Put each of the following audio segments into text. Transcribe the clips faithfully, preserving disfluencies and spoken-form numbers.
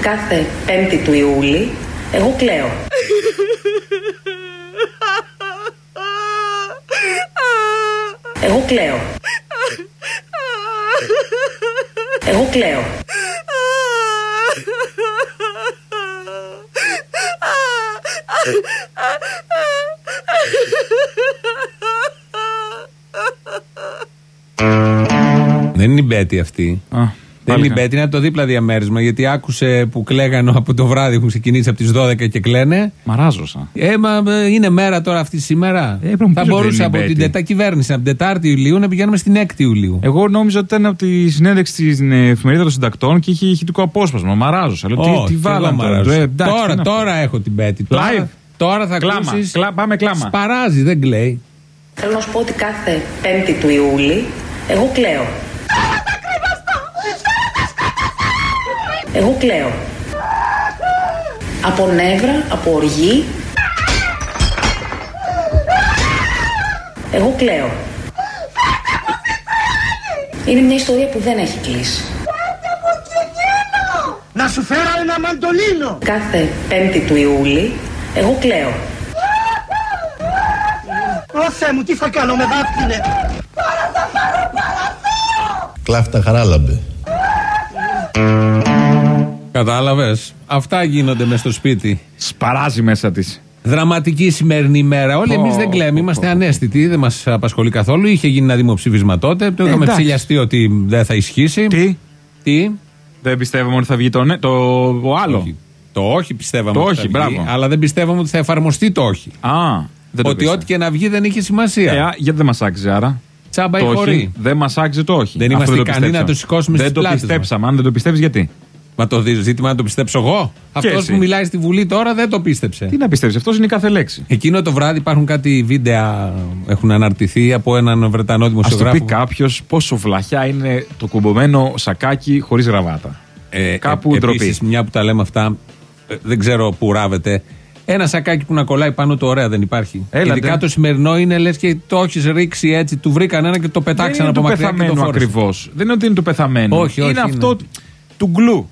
Κάθε πέμπτη του Ιούλη, εγώ κλαίω. Εγώ κλαίω. Εγώ κλαίω. Δεν είναι η Μπέτη αυτή. Α, δεν είναι η Μπέτη, είναι από το δίπλα διαμέρισμα. Γιατί άκουσε που κλαίγανε από το βράδυ, έχουν ξεκινήσει από τις δώδεκα και κλαίνε. Μαράζωσα. Ε, μα είναι μέρα τώρα αυτή σήμερα. Ε, θα μπορούσε από την τετά κυβέρνηση, από την Τετάρτη Ιουλίου να πηγαίνουμε στην έκτη Ιουλίου. Εγώ νόμιζα ότι ήταν από τη συνέντευξη στην εφημερίδα των συντακτών και είχε ηχητικό απόσπασμα. Μαράζωσα. Λέω, oh, τι τι βάλαμε τώρα. Ε, εντάξει, τώρα, τώρα έχω την Μπέτη. Τώρα, τώρα θα ακούσεις. Κλά, πάμε κλάμα. Σπαράζει, δεν κλαίει. Θέλω να σου πω ότι κάθε πέμπτη του Ιούλη εγώ κλαίω. Εγώ κλαίω. Από νεύρα, από οργή. Εγώ κλαίω. Είναι μια ιστορία που δεν έχει κλείσει. Να σου φέρω ένα μαντολίνο. Κάθε πέμπτη του Ιούλη εγώ κλαίω. Ω Θεέ μου, τι θα κάνω, με βάφτινε. Κλάφτα Χαράλαμπε. Κατάλαβες. Αυτά γίνονται μες στο σπίτι. Σπαράζει μέσα της. Δραματική σημερινή ημέρα. Όλοι oh, εμείς δεν κλαίμε, είμαστε oh, ανέστητοι, δεν μας απασχολεί καθόλου. Είχε γίνει ένα δημοψήφισμα τότε. Το είχαμε ψηλιαστεί ότι δεν θα ισχύσει. Τι? Τι? Δεν πιστεύαμε ότι θα βγει το, ναι, το, το άλλο. Όχι. Το όχι πιστεύαμε το ότι όχι, θα βγει, μπράβο. αλλά δεν πιστεύαμε ότι θα εφαρμοστεί το όχι. Α, δεν το ότι ό,τι και να βγει δεν είχε σημασία. Ε, α, γιατί δεν μας άξιζε άρα. Τσάμπα ή χωρί. Δεν μας άξιζε το όχι. Δεν είμαστε ικανοί να το σηκώσουμε στις πλάτες. Δεν το πιστέψαμε. Αν δεν το πιστεύεις, γιατί? Μα το ζήτημα να το πιστέψω εγώ. Αυτός που μιλάει στη Βουλή τώρα δεν το πίστεψε. Τι να πιστέψει, αυτός είναι η κάθε λέξη. Εκείνο το βράδυ υπάρχουν κάτι βίντεο έχουν αναρτηθεί από έναν Βρετανό δημοσιογράφο. Ας το πει κάποιος πόσο βλαχιά είναι το κουμπωμένο σακάκι χωρίς γραβάτα. Ε, Κάπου ε, ντροπή. Επίσης, μια που τα λέμε αυτά, ε, δεν ξέρω που ράβεται. Ένα σακάκι που να κολλάει πάνω του, ωραία δεν υπάρχει. Έλατε. Ειδικά το σημερινό είναι λες και το έχεις ρίξει έτσι. Του βρήκαν ένα και το πετάξαν από μακριά. Δεν είναι του πεθαμένου ακριβώς. Δεν είναι ότι είναι του πεθαμένου. Όχι, όχι, είναι, είναι αυτό του γκλου.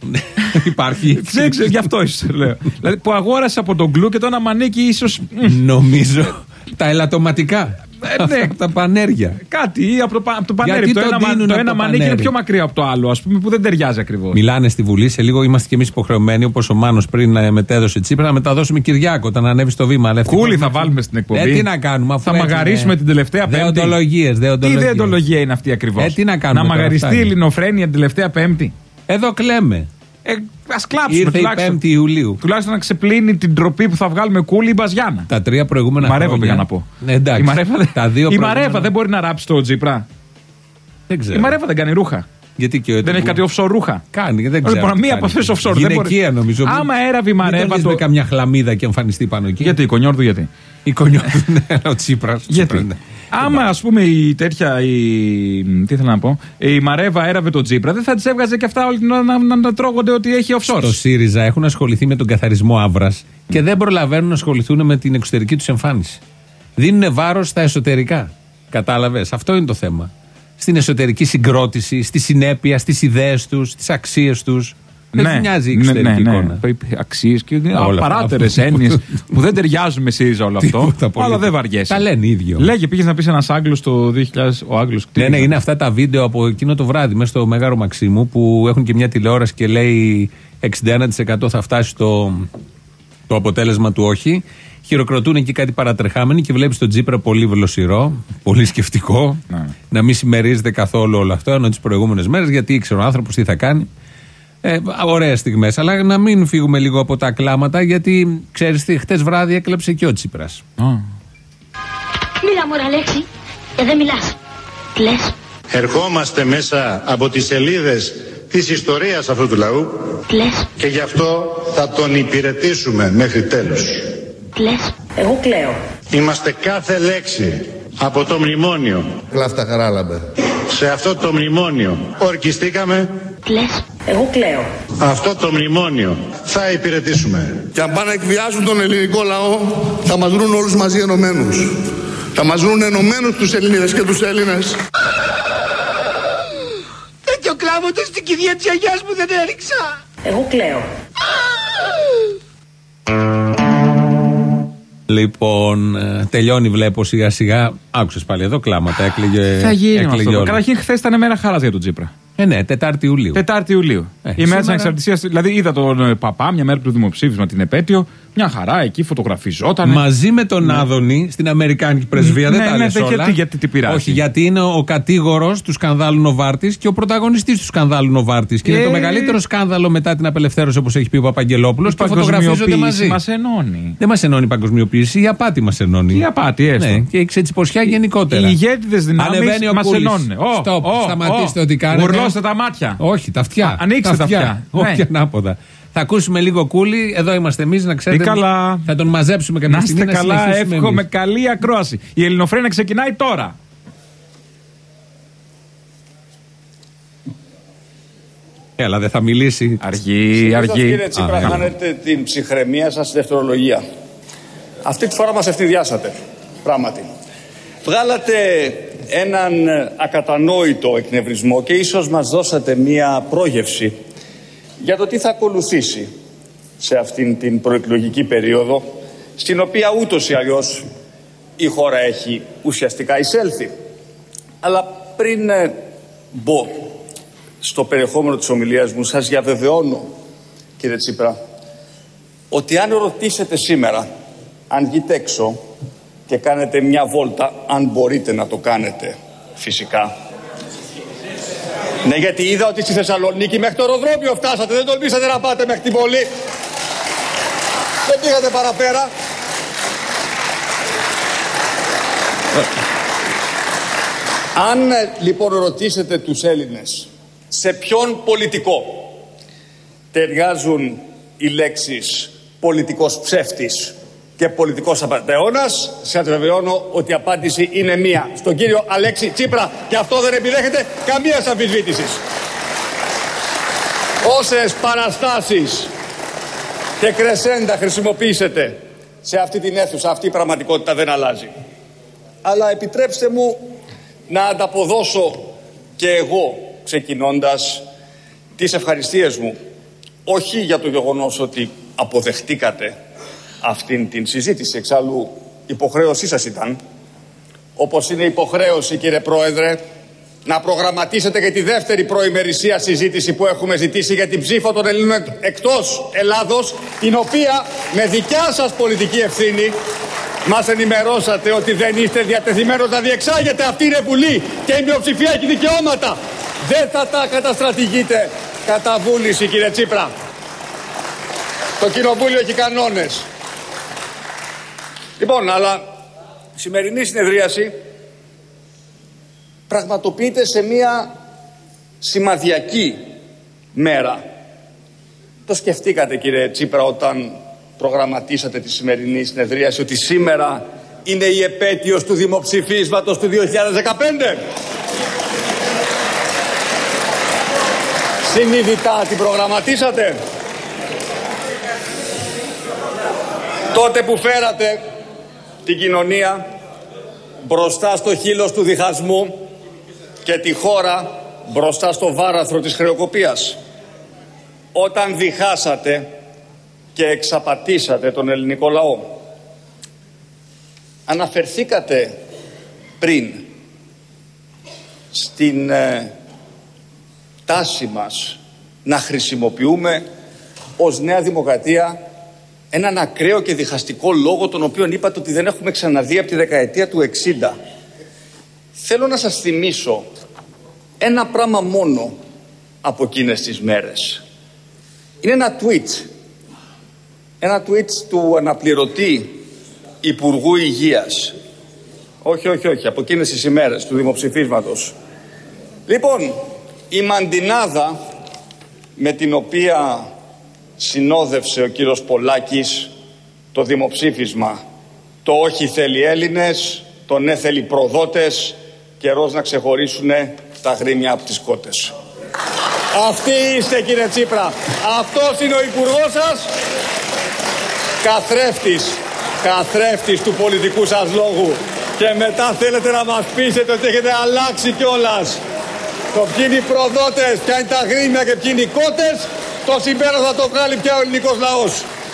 Υπάρχει. Δεν ξέρω, γι' αυτό ίσως λέω. Δηλαδή που αγόρασε από τον γκλου και το ένα μανίκι ίσως. Νομίζω τα ελαττωματικά. Ε, ναι. Τα πανέρια. Κάτι ή από το, από το πανέρι. Το, το ένα, το ένα μανίκι είναι πιο μακριά από το άλλο, ας πούμε, που δεν ταιριάζει ακριβώς. Μιλάνε στη Βουλή, σε λίγο είμαστε κι εμείς υποχρεωμένοι, όπως ο Μάνος πριν μετέδωσε Τσίπρα, να μεταδώσουμε Κυριάκο όταν ανέβει στο βήμα. Κούλι θα βάλουμε στην εκπομπή. Ε, τι να κάνουμε, αφού θα μαγαρίσουμε την τελευταία Πέμπτη. Δεοντολογίες. Τι δεοντολογία είναι αυτή ακριβώς? Ε, τι να κάνουμε. Να μαγαριστεί η Ελληνοφρένεια την τελευταία Πέμπτη. Εδώ κλαίμε. Ε, ας κλάψουμε. Ήρθε η πέμπτη Ιουλίου. Τουλάχιστον να ξεπλύνει την τροπή που θα βγάλουμε Κούλι ή Μπαζιάνα. Τα τρία προηγούμενα η Μαρέβα χρόνια. πήγα να πω. Ναι, εντάξει. Η Μαρέβα, τα δύο η προηγούμενα... Μαρέβα δεν μπορεί να ράψει το Τζίπρα. Δεν ξέρω. Η Μαρέβα δεν κάνει ρούχα. Γιατί και δεν έχει κάτι offshore ρούχα. Κάνει, δεν ξέρω. Λοιπόν, μία από αυτές offshore. Γυναικεία νομίζω. Άμα έραβε η Μαρέβα. Δεν το... καμιά χλαμίδα και εμφανιστεί πάνω εκεί. Γιατί η Κονιόρδου, γιατί. Η Κονιόρδου, ναι, ο Τσίπρας. Γιατί. Άμα ας πούμε η τέτοια. Η... Τι ήθελα να πω. Η Μαρέβα έραβε τον Τσίπρα, δεν θα τη έβγαζε και αυτά όλη την ώρα να, να, να τρώγονται ότι έχει offshore. Στο ΣΥΡΙΖΑ έχουν ασχοληθεί με τον καθαρισμό άβρας και δεν προλαβαίνουν να ασχοληθούν με την εξωτερική τους εμφάνιση. Δίνουν βάρος στα εσωτερικά. Κατάλαβες. Αυτό είναι το θέμα. Στην εσωτερική συγκρότηση, στη συνέπεια, στις ιδέες τους, στις αξίες τους. Δεν ναι, νοιάζει η εξωτερική ναι, ναι, εικόνα. Ναι. Αξίες και απαράτερες έννοιες που δεν ταιριάζουν με ΣΥΡΙΖΑ όλο αυτό. Αλλά δεν βαριέσαι. Τα λένε ίδιο. Λέγε, πήγες να πεις ένας Άγγλος το δύο χιλιάδες. Ο Άγγλος. Ναι, ναι, είναι αυτά τα βίντεο από εκείνο το βράδυ μέσα στο Μέγαρο Μαξίμου που έχουν και μια τηλεόραση και λέει εξήντα ένα τοις εκατό θα φτάσει το, το αποτέλεσμα του όχι. Χειροκροτούν εκεί κάτι παρατρεχάμενοι και βλέπεις τον Τσίπρα πολύ βλοσιρό, πολύ σκεφτικό. Ναι. Να μην συμμερίζεται καθόλου όλο αυτό ενώ τις προηγούμενες μέρες γιατί ήξερε ο άνθρωπος τι θα κάνει. Ε, ωραίες στιγμές, αλλά να μην φύγουμε λίγο από τα κλάματα γιατί ξέρεις τι, χτες βράδυ έκλαψε και ο Τσίπρας. Oh. Μίλα μωρά Αλέξη, και δεν μιλάς. Κλαις. Ερχόμαστε μέσα από τις σελίδες της ιστορίας αυτού του λαού. Κλαις. Και γι' αυτό θα τον υπηρετήσουμε μέχρι τέλους. Κλαις. Εγώ κλαίω. Είμαστε κάθε λέξη από το μνημόνιο. Κλάφτα Χαράλαμπε. Σε αυτό το μνημόνιο ορκιστήκαμε. Κλαις. Εγώ κλαίω. Αυτό το μνημόνιο θα υπηρετήσουμε. Και αν πάνε να εκβιάσουν τον ελληνικό λαό, θα μας βρουν όλους μαζί ενωμένους. Θα μας βρουν ενωμένους τους Ελληνίδες και τους Έλληνες. Τέτοιο κλάμα το στην κηδεία της γιαγιάς μου δεν έριξα. Εγώ κλαίω. Λοιπόν, τελειώνει βλέπω σιγά σιγά. Άκουσες πάλι εδώ κλάματα, έκλαιγε. Θα γίνει αυτό. Καταρχήν χθες ήταν μέρα χαράς για τον Τσίπρα. Ε, ναι, Τετάρτη Ιουλίου. Τετάρτη Ιουλίου. Ε, η μέρα της Ανεξαρτησίας. Δηλαδή είδα τον Παπά μια μέρα του δημοψήφισμα την επέτειο. Μια χαρά εκεί φωτογραφιζόταν. Μαζί με τον ναι. Άδωνη στην Αμερικάνικη πρεσβεία. Ναι, δεν ναι, τα λες ναι, όλα. Γιατί, γιατί τι πειράζει. Όχι, γιατί είναι ο κατήγορος του σκανδάλου Νοβάρτης και ο πρωταγωνιστής του σκανδάλου Νοβάρτης. Και, και είναι το μεγαλύτερο σκάνδαλο μετά την απελευθέρωση, όπως έχει πει ο Παπαγγελόπουλος. Και φωτογραφίζονται μαζί. Μας ενώνει. Δεν μας ενώνει η παγκοσμιοποίηση, η απάτη μας ενώνει. Η απάτη, έστω. Ναι, και η ξετσιποσιά γενικότερα. Οι ηγέτιδες δυνάμεις μας ενώνουν. Στοπ, σταματήστε ό,τι κάνετε. Γουρλώστε τα μάτια. Όχι, τα αυτιά. Ανοίξτε τα αυτιά. Όχι ανάποδα. Θα ακούσουμε λίγο Κούλι, εδώ είμαστε εμείς, να ξέρετε. Καλά. Θα τον μαζέψουμε κάποια στιγμή. Να είστε καλά, εύχομαι καλή ακρόαση. Η Ελληνοφρένεια ξεκινάει τώρα. Έλα, δεν θα μιλήσει. Αργεί, αργεί. Κύριε Τσίπρα, χάνετε την ψυχραιμία σας στη δευτερολογία. Αυτή τη φορά μας ευθυδιάσατε. Πράγματι. Βγάλατε έναν ακατανόητο εκνευρισμό και ίσως μας δώσατε μία πρόγευση για το τι θα ακολουθήσει σε αυτήν την προεκλογική περίοδο, στην οποία ούτως ή αλλιώς η χώρα έχει ουσιαστικά εισέλθει. Αλλά πριν μπω στο περιεχόμενο της ομιλίας μου, σας διαβεβαιώνω, κύριε Τσίπρα, ότι αν ρωτήσετε σήμερα, αν βγείτε έξω και κάνετε μια βόλτα, αν μπορείτε να το κάνετε φυσικά. Ναι, γιατί είδα ότι στη Θεσσαλονίκη μέχρι το αεροδρόμιο φτάσατε, δεν τολμήσατε να πάτε μέχρι την πόλη. Δεν πήγατε παραπέρα. Αν λοιπόν ρωτήσετε τους Έλληνες σε ποιον πολιτικό ταιριάζουν οι λέξεις πολιτικός ψεύτης και πολιτικός απατεώνας, σας βεβαιώνω ότι η απάντηση είναι μία. Στον κύριο Αλέξη Τσίπρα, και αυτό δεν επιδέχεται καμία αμφισβήτησης. Όσες παραστάσεις και κρεσέντα χρησιμοποιήσετε σε αυτή την αίθουσα, αυτή η πραγματικότητα δεν αλλάζει. Αλλά επιτρέψτε μου να ανταποδώσω και εγώ, ξεκινώντας, τις ευχαριστίες μου, όχι για το γεγονός ότι αποδεχτήκατε αυτήν την συζήτηση, εξάλλου υποχρέωσή σας ήταν, όπως είναι υποχρέωση, κύριε Πρόεδρε, να προγραμματίσετε και τη δεύτερη προημερησία συζήτηση που έχουμε ζητήσει για την ψήφο των Ελλήνων εκτός Ελλάδος, την οποία με δικιά σας πολιτική ευθύνη μας ενημερώσατε ότι δεν είστε διατεθειμένος να διεξάγετε. Αυτή είναι Βουλή και η μειοψηφία έχει δικαιώματα. Δεν θα τα καταστρατηγείτε κατά βούληση, κύριε Τσίπρα. Το Κοινοβούλιο έχει κανόνες. Λοιπόν, αλλά η σημερινή συνεδρίαση πραγματοποιείται σε μια σημαδιακή μέρα. Το σκεφτήκατε, κύριε Τσίπρα, όταν προγραμματίσατε τη σημερινή συνεδρίαση, ότι σήμερα είναι η επέτειος του δημοψηφίσματος του δύο χιλιάδες δεκαπέντε? Συνειδητά την προγραμματίσατε? Τότε που φέρατε την κοινωνία μπροστά στο χείλος του διχασμού και τη χώρα μπροστά στο βάραθρο της χρεοκοπίας. Όταν διχάσατε και εξαπατήσατε τον ελληνικό λαό. Αναφερθήκατε πριν στην ε, τάση μας να χρησιμοποιούμε ως Νέα Δημοκρατία έναν ακραίο και διχαστικό λόγο, τον οποίο είπατε ότι δεν έχουμε ξαναδεί από τη δεκαετία του εξήντα. Θέλω να σας θυμίσω ένα πράγμα μόνο από εκείνες τις μέρες. Είναι ένα tweet. Ένα tweet του αναπληρωτή Υπουργού Υγείας. Όχι, όχι, όχι. Από εκείνες τις ημέρες του δημοψηφίσματος. Λοιπόν, η μαντινάδα με την οποία συνόδευσε ο κύριος Πολάκης το δημοψήφισμα, το όχι θέλει Έλληνες, το ναι θέλει προδότες, καιρός να ξεχωρίσουν τα γρήμια από τις κότες. Αυτοί είστε, κύριε Τσίπρα. Αυτός είναι ο υπουργός σας. Καθρέφτης, καθρέφτης του πολιτικού σας λόγου. Και μετά θέλετε να μας πείσετε ότι έχετε αλλάξει κιόλας. Το ποιοι είναι οι προδότες, ποια είναι τα γρήμια και ποιοι είναι οι κότες, Το συμπέρασμα θα το βγάλει πια ο ελληνικός λαός.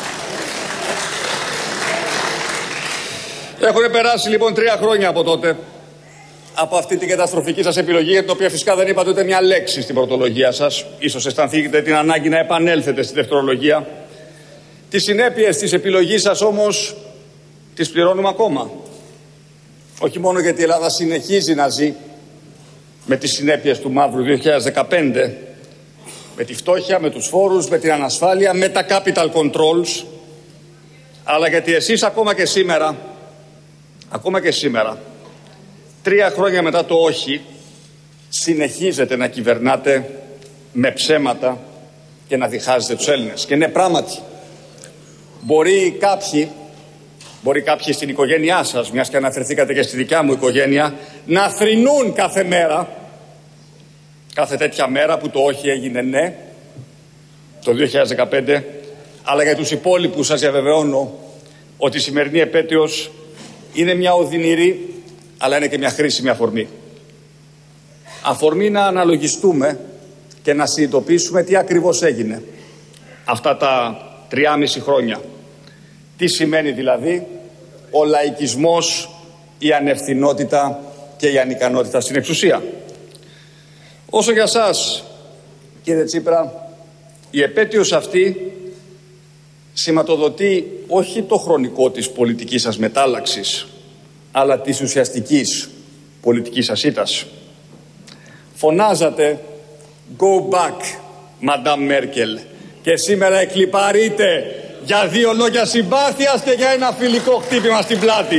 Έχουν περάσει λοιπόν τρία χρόνια από τότε, από αυτή την καταστροφική σας επιλογή, για την οποία φυσικά δεν είπατε ούτε μια λέξη στην πρωτολογία σας. Ίσως αισθανθείτε την ανάγκη να επανέλθετε στη δευτερολογία. Τις συνέπειες της επιλογής σας όμως τις πληρώνουμε ακόμα. Όχι μόνο γιατί η Ελλάδα συνεχίζει να ζει με τις συνέπειες του μαύρου δύο χιλιάδες δεκαπέντε, με τη φτώχεια, με τους φόρους, με την ανασφάλεια, με τα capital controls, αλλά γιατί εσείς ακόμα και σήμερα, ακόμα και σήμερα, τρία χρόνια μετά το όχι, συνεχίζετε να κυβερνάτε με ψέματα και να διχάζετε τους Έλληνες. Και ναι, πράγματι, μπορεί κάποιοι, μπορεί κάποιοι στην οικογένειά σας, μιας και αναφερθήκατε και στη δικιά μου οικογένεια, να θρηνούν κάθε μέρα, κάθε τέτοια μέρα που το όχι έγινε ναι, το δύο χιλιάδες δεκαπέντε, αλλά για τους υπόλοιπους σας διαβεβαιώνω ότι η σημερινή επέτειος είναι μια οδυνηρή, αλλά είναι και μια χρήσιμη αφορμή. Αφορμή να αναλογιστούμε και να συνειδητοποιήσουμε τι ακριβώς έγινε αυτά τα τριάμιση χρόνια. Τι σημαίνει δηλαδή ο λαϊκισμός, η ανευθυνότητα και η ανικανότητα στην εξουσία. Όσο για σας, κύριε Τσίπρα, η επέτειος αυτή σηματοδοτεί όχι το χρονικό της πολιτικής σας μετάλλαξης, αλλά της ουσιαστικής πολιτικής σας ήττας. Φωνάζατε «Go back, Madame Merkel» και σήμερα εκλιπαρείτε για δύο λόγια συμπάθειας και για ένα φιλικό χτύπημα στην πλάτη.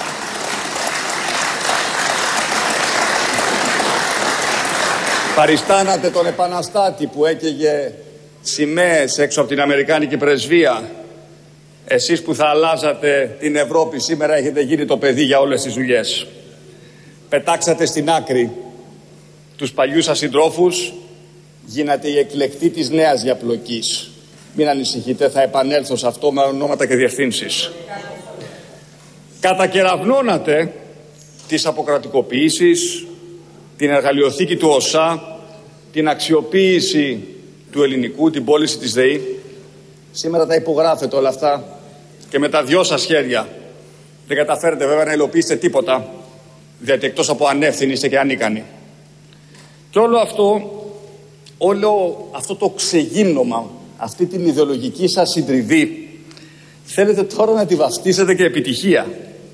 Παριστάνατε τον επαναστάτη που έκαιγε σημαίες έξω από την Αμερικάνικη πρεσβεία. Εσείς που θα αλλάζατε την Ευρώπη σήμερα έχετε γίνει το παιδί για όλες τις δουλειές. Πετάξατε στην άκρη τους παλιούς σας συντρόφους, γίνατε η εκλεκτή της νέας διαπλοκής. Μην ανησυχείτε, θα επανέλθω σε αυτό με ονόματα και διευθύνσεις. Κατακεραυνώνατε τις αποκρατικοποιήσεις, την εργαλειοθήκη του ΟΣΑ, την αξιοποίηση του ελληνικού, την πώληση της ΔΕΗ. Σήμερα τα υπογράφετε όλα αυτά και με τα δυο σας χέρια δεν καταφέρετε βέβαια να υλοποιήσετε τίποτα, διότι εκτός από ανεύθυνοι είστε και ανίκανοι. Και όλο αυτό, όλο αυτό το ξεγύμνομα, αυτή την ιδεολογική σας συντριβή, θέλετε τώρα να τη βαφτίσετε και επιτυχία.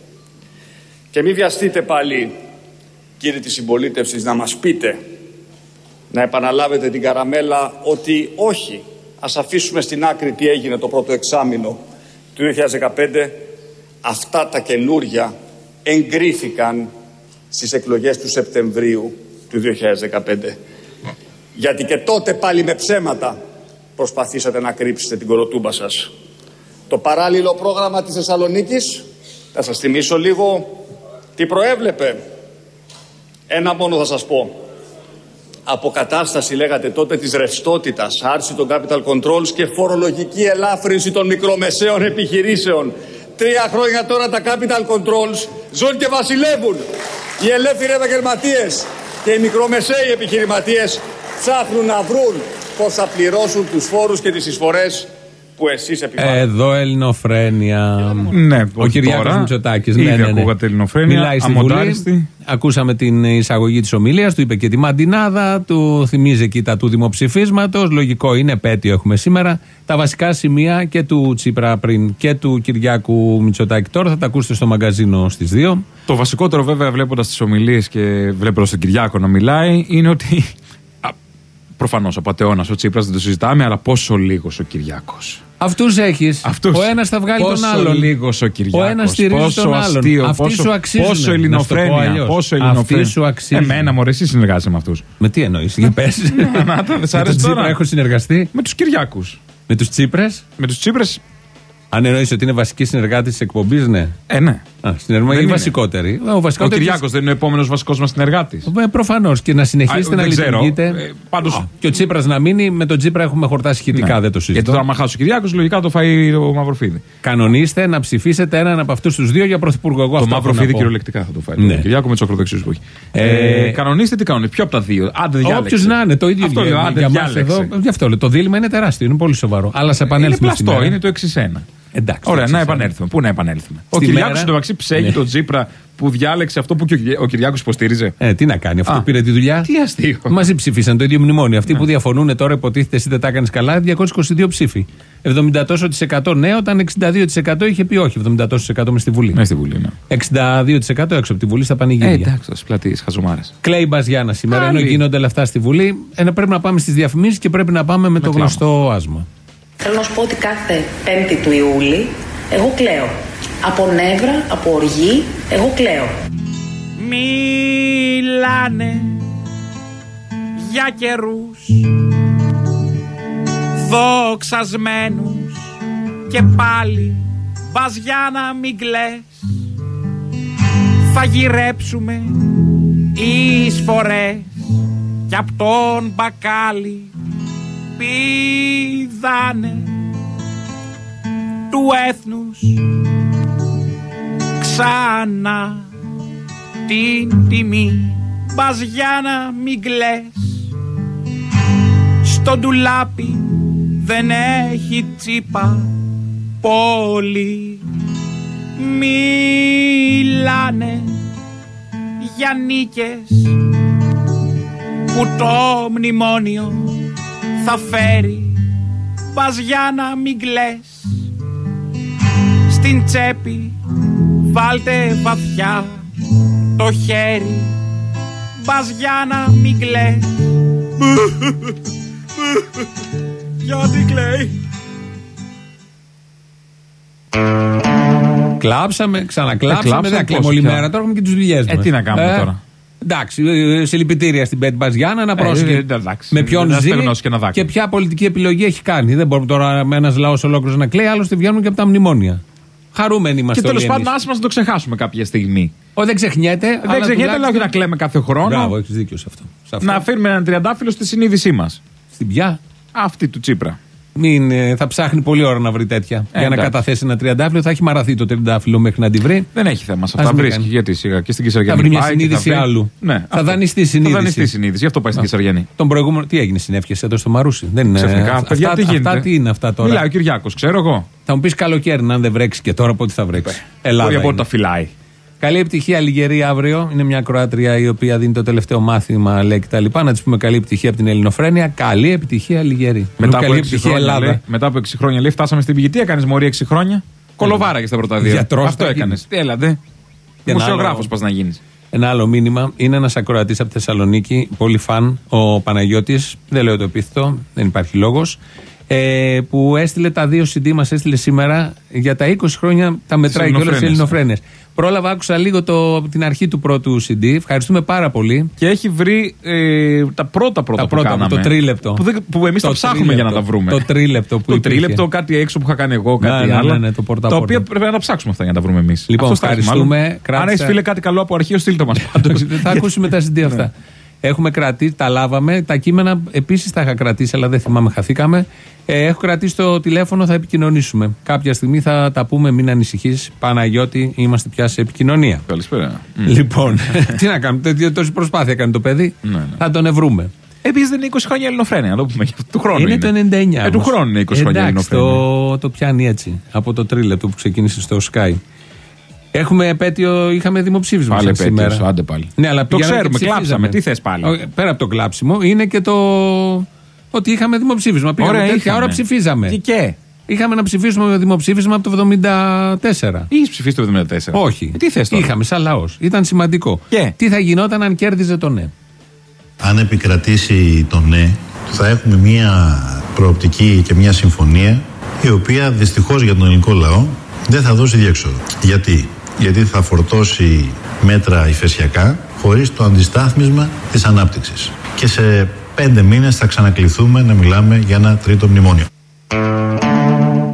Και μην βιαστείτε πάλι, κύριοι της συμπολίτευσης, να μας πείτε, να επαναλάβετε την καραμέλα ότι όχι, ας αφήσουμε στην άκρη τι έγινε το πρώτο εξάμηνο του δύο χιλιάδες δεκαπέντε, αυτά τα καινούρια εγκρίθηκαν στις εκλογές του Σεπτεμβρίου του δύο χιλιάδες δεκαπέντε. Γιατί και τότε πάλι με ψέματα προσπαθήσατε να κρύψετε την κοροτούμπα σας. Το παράλληλο πρόγραμμα της Θεσσαλονίκης, θα σας θυμίσω λίγο τι προέβλεπε. Ένα μόνο θα σας πω. Αποκατάσταση, λέγατε τότε, της ρευστότητας, άρση των capital controls και φορολογική ελάφρυνση των μικρομεσαίων επιχειρήσεων. Τρία χρόνια τώρα τα capital controls ζουν και βασιλεύουν. Οι ελεύθεροι επαγγελματίες και οι μικρομεσαίοι επιχειρηματίες ψάχνουν να βρουν πώς θα πληρώσουν τους φόρους και τις εισφορές που εσείς επιβάλλετε. Εδώ ελληνοφρένεια. Ναι, ο Κυριάκος Μητσοτάκης. Ήδη ναι, ναι, ναι. ακούγατε ελληνοφρένεια. Μιλάει στη Βουλή. Ακούσαμε την εισαγωγή της ομιλίας του, είπε και τη μαντινάδα, του θυμίζει εκεί τα του δημοψηφίσματος. Λογικό είναι, επέτειο έχουμε σήμερα. Τα βασικά σημεία και του Τσίπρα πριν και του Κυριάκου Μητσοτάκη τώρα θα τα ακούσετε στο μαγκαζίνο στις δύο. Το βασικότερο, βέβαια, βλέποντας τις ομιλίες και βλέποντας τον Κυριάκο να μιλάει, είναι ότι. Προφανώς ο πατεώνας ο Τσίπρας δεν το συζητάμε, αλλά πόσο λίγος ο Κυριάκος. Αυτούς έχεις. Αυτούς. Ο ένας θα βγάλει πόσο τον άλλον. Πόσο λίγος ο Κυριάκος. Ο ένας στηρίζει πόσο τον άλλον. Αστείο, Αυτοί πόσο, σου αξίζουν. Πόσο ελληνοφρένεια. Πόσο ελληνοφρένεια. Αυτοί σου αξίζουν. Εμένα, μωρέ, εσύ συνεργάζεσαι με αυτούς. Με τι εννοείς, για πες. Να, δεν σ' με αρέσει τον τώρα. Τσίπρα έχω συνεργαστεί. Με τους Κυριάκους. Με τους Τσίπρες. Με τους Τσίπρες. Αν εννοείς ότι είναι βασική συνεργάτη της εκπομπής, ναι. Ε, ναι. Α, συνεργάτη, η βασικότερη. Ο, ο Κυριάκος δεν είναι ο επόμενος βασικός μας συνεργάτης. Ε, προφανώς και να συνεχίσετε να λειτουργείτε. Ε, πάντως... Και ο Τσίπρας να μείνει, με τον Τσίπρα έχουμε χορτάσει σχετικά, ναι. Δεν το συζητώ. Γιατί τώρα, άμα χάσει ο Κυριάκος, λογικά το φάει ο Μαυροφίδη. Κανονίστε να ψηφίσετε έναν από αυτούς τους δύο για πρωθυπουργό. Εγώ το Μαυροφίδη κυριολεκτικά θα το φάει. Ναι. Ο Κυριάκο με τους ακροδεξιούς που έχει. Ε, ε, κανονίστε τι κάνουν, ποιο από τα δύο. Άντε διάλεξε. Όποιος να είναι, το ίδιο αυτό για, για μας εδώ. Γι' αυτό λέω, το δίλημμα είναι τεράστιο, είναι πολύ σοβαρό. Αλλά σε επανέλθουμε. Είναι πλαστό, είναι το έξι ένα. Εντάξει, ωραία, να επανέλθουμε. Πού να επανέλθουμε. Ο Κυριάκος εντωμεταξύ ψέγει τον Τσίπρα που διάλεξε αυτό που και ο Κυριάκος υποστήριζε. Ε, τι να κάνει, αυτό πήρε τη δουλειά. Τι αστείο. Μαζί ψήφισαν το ίδιο μνημόνιο. Αυτοί που διαφωνούν τώρα, υποτίθεται εσύ δεν τα έκανε καλά, διακόσιες είκοσι δύο ψήφοι. εβδομήντα τοις εκατό ναι, όταν εξήντα δύο τοις εκατό είχε πει όχι. εβδομήντα τοις εκατό μες στη Βουλή. Μες στη Βουλή, ναι. εξήντα δύο τοις εκατό έξω από τη Βουλή στα πανηγύρια. Ε, εντάξει, στι πλατείε, χαζομάρες. Κλαίει Μπαζιάννα σήμερα, ενώ γίνονται όλα αυτά στη Βουλή. Ένα πρέπει να πάμε στις διαφημίσεις και πρέπει να πάμε με, με το γνωστό άσμα. Θέλω να σου πω ότι κάθε πέμπτη του Ιούλη εγώ κλαίω. Από νεύρα, από οργή, εγώ κλαίω. Μιλάνε για καιρούς δοξασμένους και πάλι Μπαζιάννα μην κλαις. Θα γυρέψουμε εισφορές κι απ' τον μπακάλι πηδάνε του έθνους ξανά την τιμή. Μπαζιάννα μην κλαις. Στο ντουλάπι δεν έχει τσίπα πολύ. Μιλάνε για νίκες που το μνημόνιο θα φέρει. Μπαζιάννα μην κλαις. Στην τσέπη βάλτε βαθιά το χέρι. Μπαζιάννα μην κλαις. Γιατί κλαίει. Κλάψαμε, ξανακλάψαμε, δεν κλαίμε όλη μέρα. Τώρα έχουμε και τις δουλειές μας. Ε, τι να κάνουμε ε, τώρα. Εντάξει, συλληπιτήρια στην Πέτη Μπαζιάννα να πρόσεχε ε, με ποιον ζει και, και ποια πολιτική επιλογή έχει κάνει. Δεν μπορούμε τώρα με ένας λαός ολόκληρος να κλαίει, άλλωστε βγαίνουν και από τα μνημόνια. Χαρούμενοι είμαστε. Και τέλος πάντων, άσε μας να το ξεχάσουμε κάποια στιγμή. Ο, δεν ξεχνιέται. Δεν ξεχνιέται, αλλά όχι να κλαίμε κάθε χρόνο. Μπράβο, έχεις δίκιο σε αυτό. Σε αυτό. Να αφήνουμε έναν τριαντάφυλλο στη συνείδησή μας. Στην ποια? Αυτή του Τσίπρα. Μην, ε, θα ψάχνει πολλή ώρα να βρει τέτοια. Ε, για εντάξει. Να καταθέσει ένα τριαντάφυλλο, θα έχει μαραθεί το τριαντάφυλλο μέχρι να τη βρει. Δεν έχει θέμα. Σε αυτά βρίσκει. Γιατί σιγά και στην Κεσαριανή. Θα βρει μια συνείδηση θα άλλου. Ναι, θα δανειστεί συνείδηση. Θα δανειστεί συνείδηση. Γι' αυτό πάει στην Κεσαριανή. Τον προηγούμενο. Τι έγινε, συνέφιασε εδώ στο Μαρούσι. Δεν είναι. Ξαφνικά. Αυτά, παιδιά, τι αυτά, αυτά τι είναι αυτά τώρα. Μιλάει ο Κυριάκος, ξέρω εγώ. Θα μου πει καλοκαίρι, αν δεν βρέξει και τώρα πότε θα βρέξει. Ελλάδα. Μπορεί από τα φυλάει. Καλή επιτυχία Λιγερή αύριο. Είναι μια Κροάτρια η οποία δίνει το τελευταίο μάθημα, λέει κτλ. Να τη πούμε καλή επιτυχία από την Ελληνοφρένεια. Καλή επιτυχία Λιγερή. Μετά, καλή επιτυχία Ελλάδα. Λέει, μετά από έξι χρόνια λέει, φτάσαμε στην πηγή. Τι έκανε Μωρή έξι χρόνια. Κολοβάρα και στα πρώτα δύο. Αυτό έκανε. Τι έλατε. Δημοσιογράφο πα να γίνει. Ένα άλλο μήνυμα είναι ένα ακροατή από Θεσσαλονίκη, πολύ φαν, ο Παναγιώτης. Δεν λέω το επίθετο, δεν υπάρχει λόγο. Ε, που έστειλε τα δύο σι ντι, μας έστειλε σήμερα για τα είκοσι χρόνια τα μετράει και όλες οι ελληνοφρένειες. Πρόλαβα, άκουσα λίγο το, την αρχή του πρώτου σι ντι. Ευχαριστούμε πάρα πολύ. Και έχει βρει ε, τα πρώτα πρώτα τα που πρώτα, κάναμε. Το τρίλεπτο. Που, που εμείς τα ψάχνουμε για να τα βρούμε. Το τρίλεπτο που Το τρίλεπτο, κάτι έξω που είχα κάνει εγώ, κάτι ναι, άλλο. Ναι, ναι, το πορτα, τα οποία πρέπει να τα ψάξουμε αυτά για να τα βρούμε εμείς. Λοιπόν, ευχαριστούμε. Αν έχει φίλε κάτι καλό από αρχείο, στείλτε μας. Θα ακούσουμε τα σι ντι αυτά. Έχουμε κρατήσει, τα λάβαμε. Τα κείμενα επίσης τα είχα κρατήσει, αλλά δεν θυμάμαι, χαθήκαμε. Ε, έχω κρατήσει το τηλέφωνο, θα επικοινωνήσουμε. Κάποια στιγμή θα τα πούμε, μην ανησυχείς. Παναγιώτη, είμαστε πια σε επικοινωνία. Καλησπέρα. Λοιπόν, τι να κάνουμε, τόση προσπάθεια κάνει το παιδί. Ναι, ναι. Θα τον ευρούμε. Επίσης δεν είναι είκοσι χρόνια ελληνοφρένεια, να το πούμε. Του χρόνου είναι. Είναι το ενενήντα εννιά. Ε, του χρόνου είναι είκοσι χρόνια ελληνοφρένεια. Το, το πιάνει έτσι. Από το τρίλεπτο που ξεκίνησε στο Sky. Έχουμε επέτειο, είχαμε δημοψήφισμα πάλι σήμερα. Επέτειος, άντε πάλι. Ναι, αλλά το ξέρουμε, κλάψαμε. Τι θες πάλι. Πέρα από το κλάψιμο, είναι και το ότι είχαμε δημοψήφισμα. Πήγαμε Ωραία, τέτοια ώρα ψηφίζαμε. Τι και. Είχαμε να ψηφίσουμε δημοψήφισμα από το εβδομήντα τέσσερα. Ή ψηφίσει το εβδομήντα τέσσερα. Όχι. Τι θες τώρα. Είχαμε σαν λαός. Ήταν σημαντικό. Και. Τι θα γινόταν αν κέρδιζε το ναι. Αν επικρατήσει το ναι, θα έχουμε μια προοπτική και μια συμφωνία η οποία δυστυχώς για τον ελληνικό λαό δεν θα δώσει διέξοδο. Γιατί? Γιατί θα φορτώσει μέτρα υφεσιακά χωρίς το αντιστάθμισμα της ανάπτυξης. Και σε πέντε μήνες θα ξανακληθούμε να μιλάμε για ένα τρίτο μνημόνιο.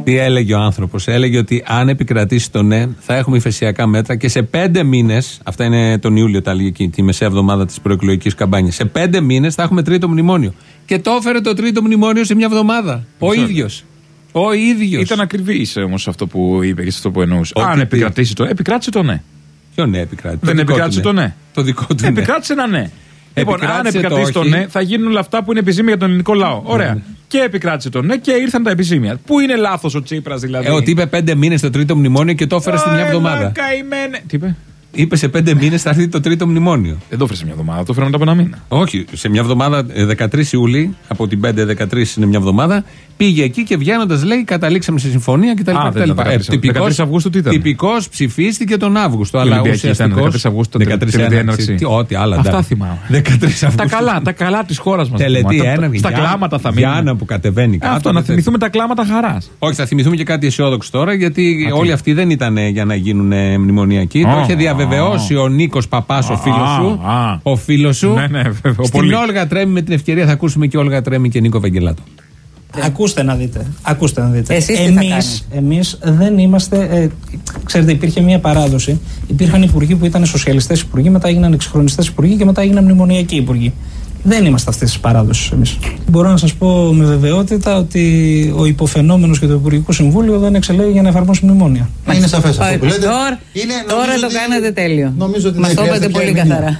Τι έλεγε ο άνθρωπος? Έλεγε ότι αν επικρατήσει το ναι, θα έχουμε υφεσιακά μέτρα και σε πέντε μήνες, αυτά είναι τον Ιούλιο, τα έλεγε εκεί, τη μεσαία εβδομάδα της προεκλογικής καμπάνιας, σε πέντε μήνες θα έχουμε τρίτο μνημόνιο. Και το έφερε το τρίτο μνημόνιο σε μια εβδομάδα. Ο ίδιος. Ο ίδιος. Ήταν ακριβής όμως αυτό που είπε και αυτό που εννοούσε. Ότι αν επικρατήσει το ναι, επικράτησε το ναι. Ποιο ναι επικράτησε? Δεν επικράτησε το ναι. Το δικό του ναι. Επικράτησε ένα ναι. Λοιπόν, αν επικρατήσει το το ναι, θα γίνουν όλα αυτά που είναι επιζήμια για τον ελληνικό λαό. Ωραία. Mm. Και επικράτησε το ναι και ήρθαν τα επιζήμια. Πού είναι λάθος ο Τσίπρας δηλαδή? Ε, ότι είπε πέντε μήνες το τρίτο μνημόνιο και το έφερε στη μια εβδομάδα. Καημένε. Τι είπε? Είπε σε πέντε μήνες θα έρθει το τρίτο μνημόνιο. Δεν το έφερε σε μια εβδομάδα, το έφερε μετά από ένα μήνα. Όχι, σε μια εβδομάδα, δεκατρείς Ιουλίου, από την πέντε δεκατρείς είναι μια εβδομάδα, πήγε εκεί και βγαίνοντας λέει: καταλήξαμε σε συμφωνία κτλ. δεκατρείς Αυγούστου τι ήταν? Τυπικός ψηφίστηκε τον Αύγουστο. Αλλά ουσιαστικός. δεκατρείς Αυγούστου, δεκατρείς έναρξη. Ό,τι άλλα. Αυτά θυμάμαι. Τα καλά, τα καλά της χώρας μας. Τελετή έναρξη. Στα κλάματα θα μείνουμε. Γιάννα που κατεβαίνει κάτω. Αυτό, να θυμηθούμε τα κλάματα χαράς. Όχι, θα θυμηθούμε και κάτι αισιόδοξο τώρα, γιατί όλοι αυτοί δεν ήταν για να γίνουν μνημονιακοί. Το είχε διαβεβαιώσει ο Νίκος Παπάς, ο φίλος σου. Ο φίλος σου. Στην Όλγα Τρέμι, με την ευκαιρία θα ακούσουμε και Όλγα Τρέμι και Νίκο Βαγγελάτο. Ακούστε να δείτε. Ακούστε να δείτε. Εσείς εμείς, εμείς δεν είμαστε. Ε, ξέρετε, υπήρχε μια παράδοση. Υπήρχαν υπουργοί που ήταν σοσιαλιστές υπουργοί, μετά έγιναν εξυγχρονιστές υπουργοί και μετά έγιναν μνημονιακοί υπουργοί. Δεν είμαστε αυτές τις παράδοσεις εμείς. Μπορώ να σας πω με βεβαιότητα ότι ο υποφαινόμενος και το Υπουργικό Συμβούλιο δεν εξελέγει για να εφαρμόσει μνημόνια. Μα είναι σαφές αυτό που λέτε. Τώρα, είναι, τώρα το ότι... κάνετε τέλειο. Μας το είπατε πολύ καθαρά.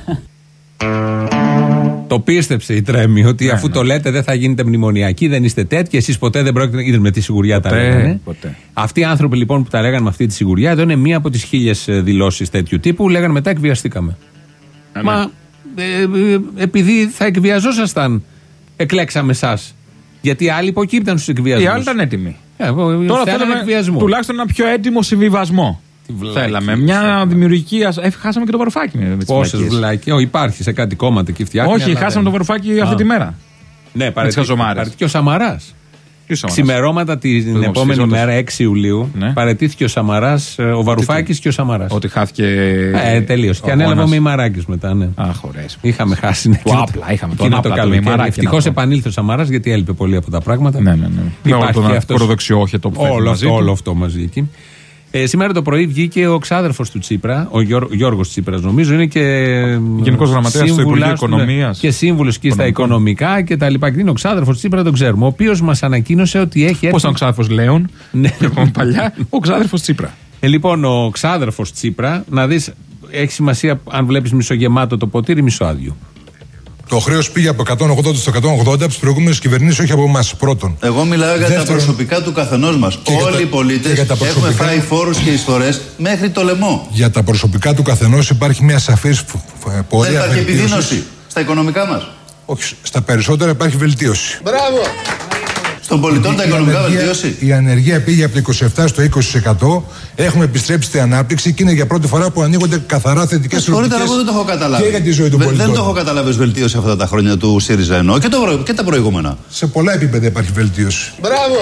Το πίστεψε η Τρέμη ότι ναι, αφού ναι. το λέτε δεν θα γίνετε μνημονιακοί, δεν είστε τέτοιοι, εσείς ποτέ δεν πρόκειται. Είδε με τη σιγουριά ποτέ, τα λέγανε. Ποτέ. Αυτοί οι άνθρωποι λοιπόν που τα λέγανε με αυτή τη σιγουριά, εδώ είναι μία από τις χίλιες δηλώσεις τέτοιου τύπου, λέγανε μετά εκβιαστήκαμε. Ναι, Μα ναι. Ε, ε, επειδή θα εκβιαζόσασταν, εκλέξαμε εσάς. Γιατί οι άλλοι υποκύπταν στους εκβιασμούς. Οι άλλοι ήταν έτοιμοι. Ε, Τώρα θέλαμε τουλάχιστον ένα πιο έτοιμο συμβιβασμό. Θέλαμε μια δημιουργική. Ε, χάσαμε και το Βαρουφάκι. Πόσες βλάκια. Υπάρχει σε κάτι κόμματα εκεί φτιάχνει. Όχι, χάσαμε δεν... το Βαρουφάκι αυτή τη μέρα. Ναι, παρετήθηκε και ο Σαμαράς. Ξημερώματα την επόμενη το μέρα, έξι Ιουλίου, ναι. παρετήθηκε ο Σαμαράς, ο Βαρουφάκης και ο Σαμαράς. Ότι χάθηκε. Ε, τελείωσε. Και ανέλαβε ο Μημαράκης μετά. Ναι. Αχ, ωραία. Είχαμε χάσει. Ναι, το άπλα, είχαμε τον άπλα, το καλοκαίρι. Ευτυχώς επανήλθε ο Σαμαράς γιατί έλειπε πολύ από τα πράγματα. Ναι, ναι, ναι. Υπάρχει και αυτό. Όλο αυτό μαζί εκεί. Ε, σήμερα το πρωί βγήκε ο ξάδερφος του Τσίπρα, ο Γιώργο, Γιώργος Τσίπρας, νομίζω, είναι και Γενικός Γραμματέας στο Υπουργείο Οικονομίας. Και σύμβουλος και στα οικονομικά και τα λοιπά. Και είναι ο ξάδερφος του Τσίπρα, τον ξέρουμε. Ο οποίος μας ανακοίνωσε ότι έχει έρθει. Πώς ήταν ο ξάδερφος Λέων, ναι, παλιά, ο ξάδερφος Τσίπρα. Ε, λοιπόν, ο ξάδερφος Τσίπρα, να δεις, έχει σημασία αν βλέπεις μισογεμάτο το ποτήρι, μισοάδιο. Το χρέος πήγε από εκατόν ογδόντα στο εκατόν ογδόντα από τις προηγούμενες κυβερνήσεις, όχι από εμάς. Πρώτον. Εγώ μιλάω για Δεύτερον, τα προσωπικά του καθενός μας. Όλοι οι πολίτες έχουμε φάει φόρους και εισφορές μέχρι το λαιμό. Για τα προσωπικά του καθενός υπάρχει μια σαφής πορεία. Δεν υπάρχει επιδείνωση στα οικονομικά μας. Όχι, στα περισσότερα υπάρχει βελτίωση. Μπράβο! Στον πολιτών τα οικονομικά βελτίωση. Η ανεργία πήγε από το είκοσι επτά στο είκοσι τοις εκατό. Έχουμε επιστρέψει στην ανάπτυξη και είναι για πρώτη φορά που ανοίγονται καθαρά θετικές προοπτικές. Εγώ δεν το έχω καταλάβει. Και για τη ζωή των πολιτών. Δεν το έχω καταλάβει ως βελτίωση αυτά τα χρόνια του ΣΥΡΙΖΑ εννοώ και, το, και τα προηγούμενα. Σε πολλά επίπεδα υπάρχει βελτίωση. Μπράβο!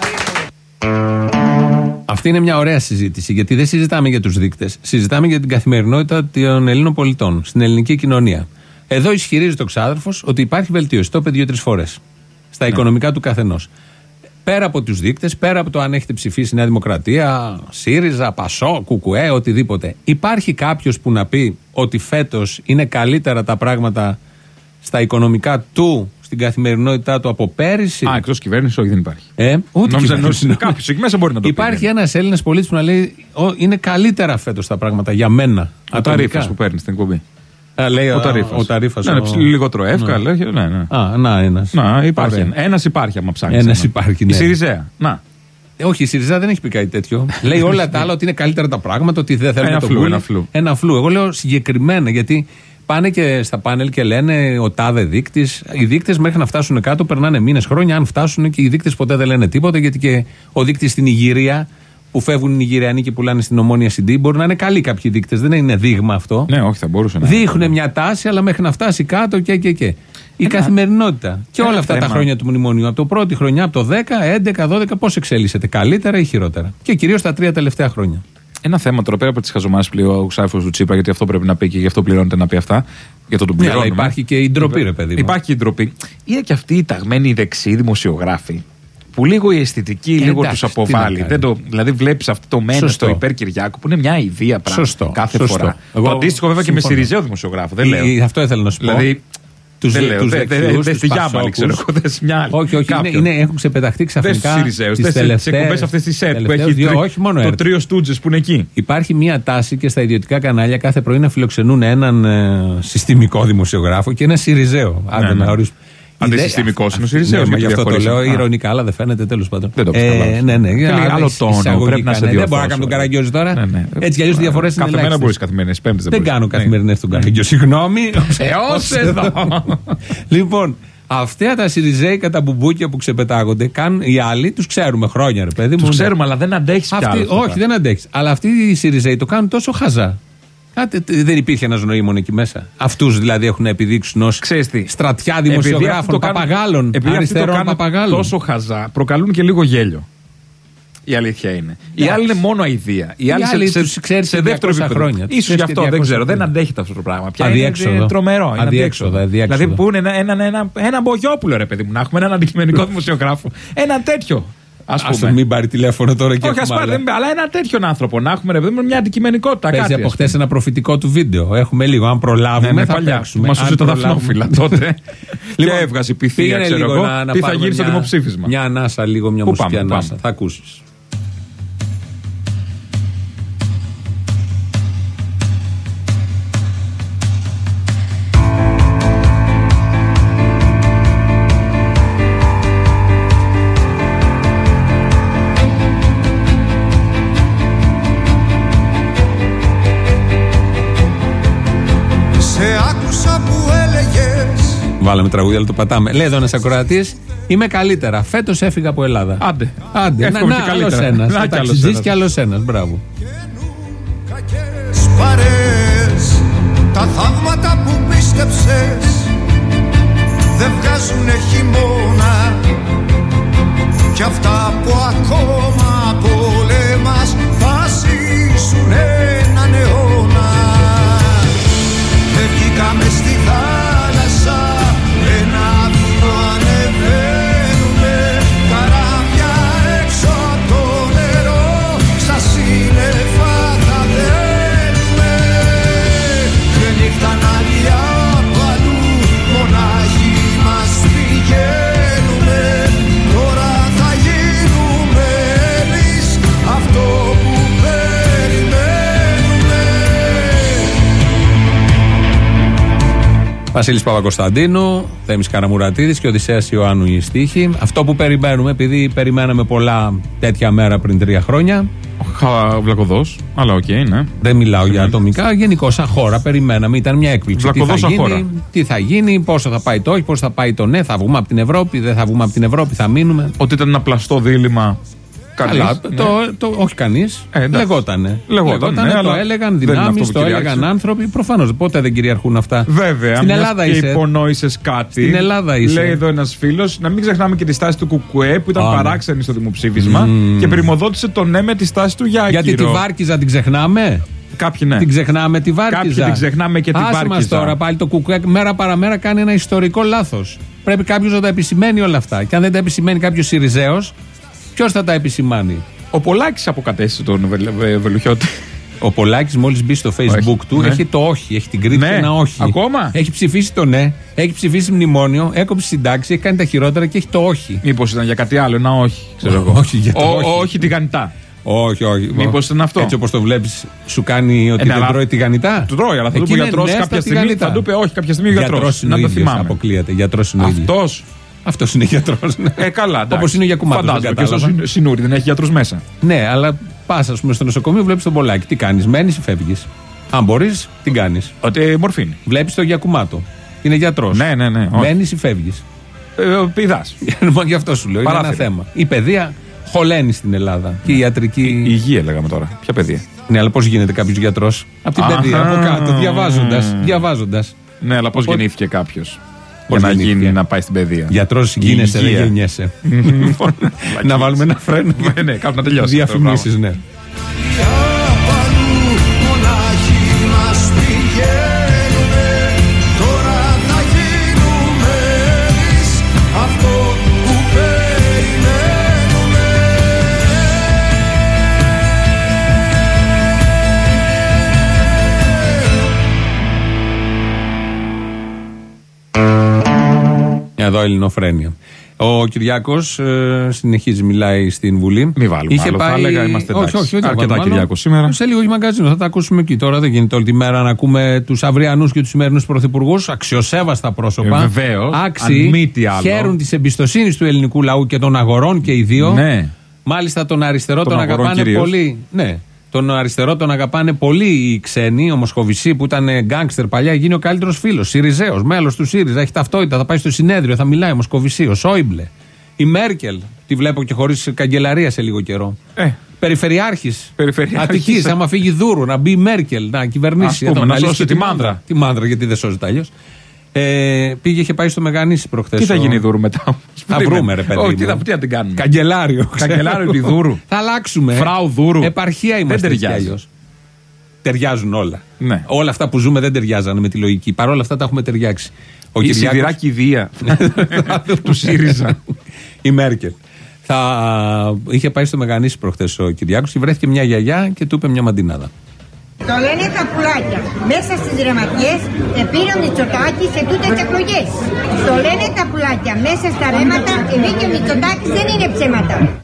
Αυτή είναι μια ωραία συζήτηση, γιατί δεν συζητάμε για τους δείκτες. Συζητάμε για την καθημερινότητα των Ελλήνων πολιτών στην ελληνική κοινωνία. Εδώ ισχυρίζεται ο ξάδερφος ότι υπάρχει βελτίωση. Το είπε δύο-τρεις φορές. Στα ναι. οικονομικά του καθενός. Πέρα από τους δείκτες, πέρα από το αν έχετε ψηφίσει Νέα Δημοκρατία, ΣΥΡΙΖΑ, ΠΑΣΟ, ΚΚΕ, οτιδήποτε, υπάρχει κάποιος που να πει ότι φέτος είναι καλύτερα τα πράγματα στα οικονομικά του, στην καθημερινότητά του από πέρυσι? Α, εκτός κυβέρνηση, όχι, δεν υπάρχει. Ε, ούτε κυβέρνηση. Κάποιος εκεί μέσα μπορεί να το υπάρχει πει. Υπάρχει ένας Έλληνας πολίτης που να λέει: είναι καλύτερα φέτος τα πράγματα για μένα. Ο Ταρίφας που παίρνει στην εκπομπή. Α, λέει ο Ταρίφας. Ο Ταρίφας. Ναι, ο... λιγότερο εύκολα. Ναι. Ναι, ναι. Α, να, ένας. Να, υπάρχει. Ένας υπάρχει, άμα ψάχνεις. Ένας υπάρχει, ναι. Η ΣΥΡΙΖΑ. Να. Ε, όχι, η ΣΥΡΙΖΑ δεν έχει πει κάτι τέτοιο. Λέει όλα τα άλλα ότι είναι καλύτερα τα πράγματα, ότι δεν θέλουν ένα το φλου, ένα φλου. Ένα φλου. Εγώ λέω συγκεκριμένα, γιατί πάνε και στα πάνελ και λένε ο τάδε δείκτης. Οι δείκτες μέχρι να φτάσουν κάτω περνάνε μήνες, χρόνια. Αν φτάσουν και οι δείκτες ποτέ δεν λένε τίποτα, γιατί και ο δείκτης στην Ιγυρία, που φεύγουν οι Νιγηριανοί και πουλάνε στην Ομόνια Σι Ντι, μπορεί να είναι καλοί κάποιοι δείκτες. Δεν είναι δείγμα αυτό. Ναι, όχι, θα μπορούσε να δείχνουν είναι. Μια τάση, αλλά μέχρι να φτάσει κάτω και και και. Η ένα, καθημερινότητα. Και όλα αυτά θέμα. Τα χρόνια του μνημονίου. Από το πρώτη χρονιά, από το δέκα, έντεκα, δώδεκα, πώς εξέλισσεται? Καλύτερα ή χειρότερα? Και κυρίως τα τρία τελευταία χρόνια. Ένα θέμα τώρα πέρα από τις χαζομάρες πλέον ο ξάδερφος του Τσίπρα, γιατί αυτό πρέπει να πει και γι' αυτό πληρώνεται να πει αυτά. Για το τον πληρώνουμε. Υπάρχει και η ντροπή, ρε παιδί μου. Υπάρχει και η ντροπή. Είναι και αυτοί οι ταγμένοι δεξιοί δημοσιογράφοι που λίγο η αισθητική ε, λίγο του αποβάλλει. Δεν το, δηλαδή, βλέπει αυτό το μένω στο υπέρ Κυριάκου που είναι μια ιδέα πράγμα. Σωστό. Κάθε σωστό. φορά. Εγώ το αντίστοιχο βέβαια συμφωνώ. Και με Σιριζέο δημοσιογράφο. Δεν λέω. Ή, αυτό ήθελα να σου πω. Δηλαδή, τους, δεν λέω. Δεν δε, Γιάμαλη, ξέρω εγώ. Δεν μια όχι, όχι. Είναι, είναι, έχουν ξεπεταχτεί ξαφνικά. Δεν στου Σιριζέου. Σε εκπομπέ αυτέ τι ΣΕΤ που έχει δύο, όχι μόνο το τρίο Στούτζε που είναι εκεί. Υπάρχει μια τάση και στα ιδιωτικά κανάλια κάθε πρωί να φιλοξενούν έναν συστημικό δημοσιογράφο και ένα Σιριζέο. Αν να ορίσουμε. Αντισυστημικό είναι ο Σιριζέο. Γι' αυτό το λέω ηρωνικά, αλλά δεν φαίνεται τέλος πάντων. Δεν το πιστεύω. Ναι, ναι. Άλλο τόνο. Πρέπει να σε διορθώσω. Δεν μπορώ να κάνω τον Καραγκιόζη τώρα. Έτσι κι αλλιώς οι διαφορές είναι ελάχιστες. Κάθε μέρα μπορείς καθημερινές Πέμπτες. Δεν κάνω καθημερινές τον Καραγκιόζη. Συγγνώμη. Έως εδώ. Λοιπόν, αυτά τα Σιριζέοι κατά μπουμπούκια που ξεπετάγονται, κάνουν οι άλλοι, τους ξέρουμε χρόνια, ρε παιδί μου. Τους ξέρουμε, αλλά δεν αντέχεις πια. Όχι, δεν αντέχεις. Αλλά αυτοί οι Σιριζέοι το κάνουν τόσο χαζά. Δεν υπήρχε ένας νοήμων εκεί μέσα. Αυτούς δηλαδή έχουν να επιδείξουν ως στρατιά δημοσιογράφων, παπαγάλων, αριστερών παπαγάλων. Τόσο χαζά, προκαλούν και λίγο γέλιο. Η αλήθεια είναι. Οι άλλοι είναι μόνο αηδία. Οι άλλοι σε, σε, σε δεύτερο επίπεδο. Ίσως γι' αυτό δεν ξέρω. Δεν αντέχεται αυτό το πράγμα. Πια είναι τρομερό. Είναι αδιέξοδο. Δηλαδή που είναι ένα, ένα, ένα, ένα Μπογιόπουλο, ρε παιδί μου, να έχουμε έναν αντικειμενικό δημοσιογράφο. Ένα τέτοιο. Ας πούμε. Μην πάρει τηλέφωνο τώρα και όχι, ας πάρει, δεν, αλλά ένα τέτοιον άνθρωπο να έχουμε, ρε παιδί μου, μια αντικειμενικότητα. Παίζει από χτες ένα προφητικό του βίντεο. Έχουμε λίγο. Αν προλάβουμε, ναι, ναι, θα παίξουμε. Μας σώζει το Δαφνόφυλλα τότε. Και έβγαζε πυθία, ξέρω εγώ, τι θα γίνει στο δημοψήφισμα. Μια ανάσα, λίγο μια μουσική ανάσα. Θα ακούσεις. Βάλαμε τραγούδια, αλλά το πατάμε. Λέει εδώ ένας ακροατής, είμαι καλύτερα. Φέτος έφυγα από Ελλάδα. Άντε. Άντε. Να, να, άλλος ένας. Να, ταξιτζής και άλλος ένας. Μπράβο. Παρές, τα θαύματα που πίστεψες δεν βγάζουνε χειμώνα κι αυτά που ακόμα πολέμας θα ζήσουν έναν αιώνα. Δεν βγήκαμε στη θάλασσα, ένα βουνό ανεβαίνουνε, καράβια έξω από το νερό, στα σύννεφα θα δένουμε. Και νύχταν άλλοι από αλλού, μονάχοι μας πηγαίνουνε. Τώρα θα γίνουμε εμείς αυτό που περιμένουμε. Βασίλης Παπακοσταντίνου, Θέμης Καραμουρατίδης και Οδυσσέας Ιωάννου η στίχη. Αυτό που περιμένουμε, επειδή περιμέναμε πολλά τέτοια μέρα πριν τρία χρόνια. Βλακωδός, αλλά οκ, okay, ναι. Δεν μιλάω mm-hmm. για ατομικά. Γενικώς, σαν χώρα, περιμέναμε. Ήταν μια έκπληξη. Βλακωδός τι θα, γίνει, χώρα. τι θα γίνει, πόσο θα πάει το όχι, πόσο θα πάει το ναι. Θα βγούμε από την Ευρώπη, δεν θα βγούμε από την Ευρώπη, θα μείνουμε. Ότι ήταν ένα πλαστό δίλημμα. Καλά, ναι. το, το, όχι κανείς. Ε, λεγότανε. Λεγότανε, ναι, το έλεγαν δυνάμεις, το έλεγαν άνθρωποι. Προφανώς ποτέ δεν κυριαρχούν αυτά. Βέβαια, στην Ελλάδα είσαι. Και υπονόησες κάτι. Στην Ελλάδα είσαι. Λέει εδώ ένας φίλος, να μην ξεχνάμε και τη στάση του Κουκουέ που ήταν oh, παράξενη στο δημοψήφισμα mm. και πρημοδότησε το ναι με τη στάση του Γιάκηρο. Γιατί τη Βάρκιζα την ξεχνάμε. Κάποιοι ναι. Την ξεχνάμε τη Βάρκιζα. Κάποιοι την ξεχνάμε και τη Βάρκιζα. Άσε μας τώρα πάλι το Κουκουέ μέρα παραμέρα κάνει ένα ιστορικό λάθος. Πρέπει κάποιος να τα επισημαίνει όλα αυτά. Και αν δεν τα επισημαίνει κάποιος Σιριζέος, ποιος θα τα επισημάνει. Ο Πολάκης αποκατέστησε τον Βελουχιώτη. Ο Πολάκης μόλις μπει στο Facebook όχι, του ναι. έχει το όχι, έχει την κρίτηση ναι. ένα όχι. Ακόμα. Έχει ψηφίσει το ναι, έχει ψηφίσει μνημόνιο, έκοψε συντάξει, έχει κάνει τα χειρότερα και έχει το όχι. Μήπως ήταν για κάτι άλλο, ένα όχι. Ξέρω εγώ. Όχι, για το ο, όχι. όχι τηγανιτά. Όχι, όχι. Μήπως ήταν αυτό. Έτσι όπως το βλέπεις, σου κάνει ότι ε, δεν τρώει τηγανιτά. Του τρώει, αλλά θα του πει ο γιατρός κάποια στιγμή. Θα του πει όχι, κάποια στιγμή ο γιατρός. Να το θυμάμαι. Αποκλείεται. Γιατρός είναι ο ίδιος. Αυτός. Αυτό είναι γιατρός. Ναι. Ε, καλά. Όπως είναι ο Γιακουμάτος. Φαντάζομαι και στο Σινούρι δεν έχει γιατρούς μέσα. Ναι, αλλά πας, ας πούμε, στο νοσοκομείο, βλέπεις τον Πολάκη. Τι κάνεις, μένεις ή φεύγεις. Αν μπορείς, τι κάνεις. Ότι μορφήνη. Βλέπεις τον Γιακουμάτο. Είναι γιατρός. Ναι, ναι, ναι. Μένεις ή φεύγεις. Ε, πηδάς. Γι' αυτό σου λέω. Είναι ένα θέμα. Η παιδεία χωλαίνει στην Ελλάδα. Και η ιατρική. Η υγεία λέγαμε τώρα. Ποια παιδεία. Ναι, αλλά πώς γίνεται κάποιος γιατρός. Από την παιδεία, από κάτω, διαβάζοντας. Ναι, αλλά πώς γεννήθηκε κάποιος. Για να, γίνει, να πάει στην παιδεία. Γιατρός γίνεσαι, δεν γεννιέσαι. Να βάλουμε ένα φρένο. Ναι, ναι, κάπου να τελειώσει. Διαφημίσεις, ναι. εδώ Ελληνοφρένεια. Ο Κυριάκος ε, συνεχίζει, μιλάει στην Βουλή. Μη βάλουμε είχε άλλο, πάει... θα έλεγα, είμαστε όχι, όχι, όχι, αρκετά Κυριάκο σήμερα. Σε λίγο έχει μαγκαζίνο, θα τα ακούσουμε εκεί. Τώρα δεν γίνεται όλη τη μέρα να ακούμε τους αυριανούς και τους σημερινούς πρωθυπουργούς. Αξιοσέβαστα πρόσωπα. Ε, βεβαίως. Άξιοι, χαίρουν της εμπιστοσύνης του ελληνικού λαού και των αγορών και οι δύο. Ναι. Μάλιστα τον αριστερό τον, τον αγαπάνε κυρίως. πολύ. Ναι. Τον αριστερό τον αγαπάνε πολύ οι ξένοι. Ο Μοσχοβησί που ήταν γκάνγκστερ παλιά γίνει ο καλύτερος φίλος. Σιριζέος, μέλος του ΣΥΡΙΖΑ, έχει ταυτότητα, θα πάει στο συνέδριο, θα μιλάει ο Μοσχοβησί, ο Σόιμπλε. Η Μέρκελ, τη βλέπω και χωρίς καγκελαρία σε λίγο καιρό. Ε. Περιφερειάρχης Αττικής, άμα φύγει Δούρου, να μπει η Μέρκελ να κυβερνήσει. Ας πούμε, εδώ, να σώσει τη μάνδρα. Τη μάνδρα, γιατί δεν σώζεται αλλιώς. Ε, πήγε, είχε πάει στο Μεγανήσι προχθές. Τι θα γίνει η Δούρου μετά? Θα βρούμε, ρε παιδί. Όχι, τι, τι θα την κάνουμε? Καγκελάριο. Καγκελάριο τη Δούρου. Θα αλλάξουμε. Φράου Δούρου. Επαρχία είμαστε. Δεν ταιριάζει. Ταιριάζουν όλα. Ναι. Όλα αυτά που ζούμε δεν ταιριάζανε με τη λογική. Παρ' όλα αυτά τα έχουμε ταιριάξει. Ο η Σιδηράκη Ιδία του ΣΥΡΙΖΑ. Η Μέρκελ. Θα... Είχε πάει στο Μεγανήσι προχθές ο Κυριάκος και βρέθηκε μια γιαγιά και του είπε μια μαντινάδα. Το λένε τα πουλάκια. Μέσα στις ρεματιές επήρε ο Μητσοτάκης σε τούτες τις εκλογές. Το λένε τα πουλάκια. Μέσα στα ρέματα βγήκε ο Μητσοτάκης, δεν είναι ψέματα.